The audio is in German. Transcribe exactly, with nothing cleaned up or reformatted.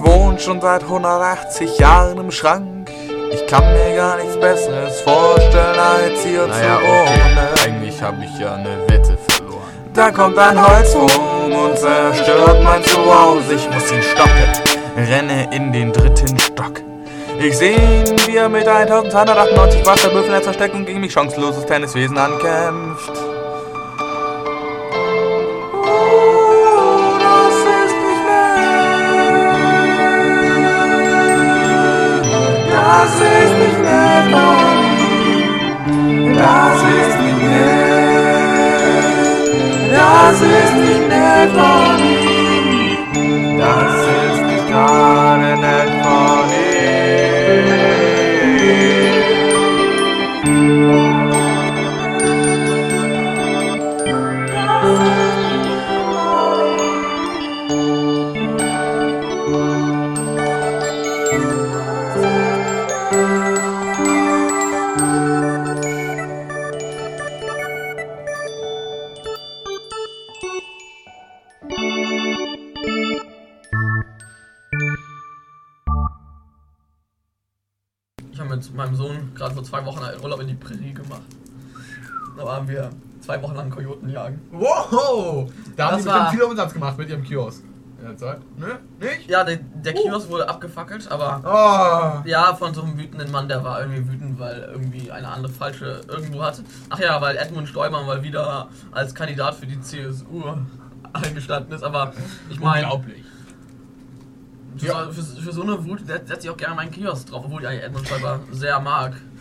wohne schon seit hundertachtzig Jahren im Schrank. Ich kann mir gar nichts Besseres vorstellen, als hier Naja, zu wohnen. okay. Eigentlich habe ich ja eine Wette verloren. Da kommt ein Holzwurm und zerstört mein Zuhause. Ich muss ihn stoppen, renne in den dritten Stock. Ich seh ihn, wie er mit eintausendzweihundertachtundneunzig Wasserbüffeln versteckt und gegen mich chancenloses Tenniswesen ankämpft. Das ist nicht nett von ihm. Das ist nicht nett. Das ist nicht nett von ihm. Das ist nicht gerade nett von ihm. Ich habe mit meinem Sohn gerade vor zwei Wochen einen Urlaub in die Prärie gemacht. Da waren wir zwei Wochen lang Kojoten jagen. Wow! Da haben Das die war- bestimmt viel Umsatz gemacht mit ihrem Kiosk. In der Zeit. Ne? Nicht? Ja, der, der Kiosk wurde abgefackelt, aber Oh! ja, von so einem wütenden Mann, der war irgendwie wütend, weil irgendwie eine andere falsche irgendwo hatte. Ach ja, weil Edmund Stoiber mal wieder als Kandidat für die C S U eingestanden ist, aber ich meine, Unglaublich. für, Ja. für, für so eine Wut setze ich auch gerne meinen Kiosk drauf, obwohl ich eigentlich Edmund Stoiber sehr mag.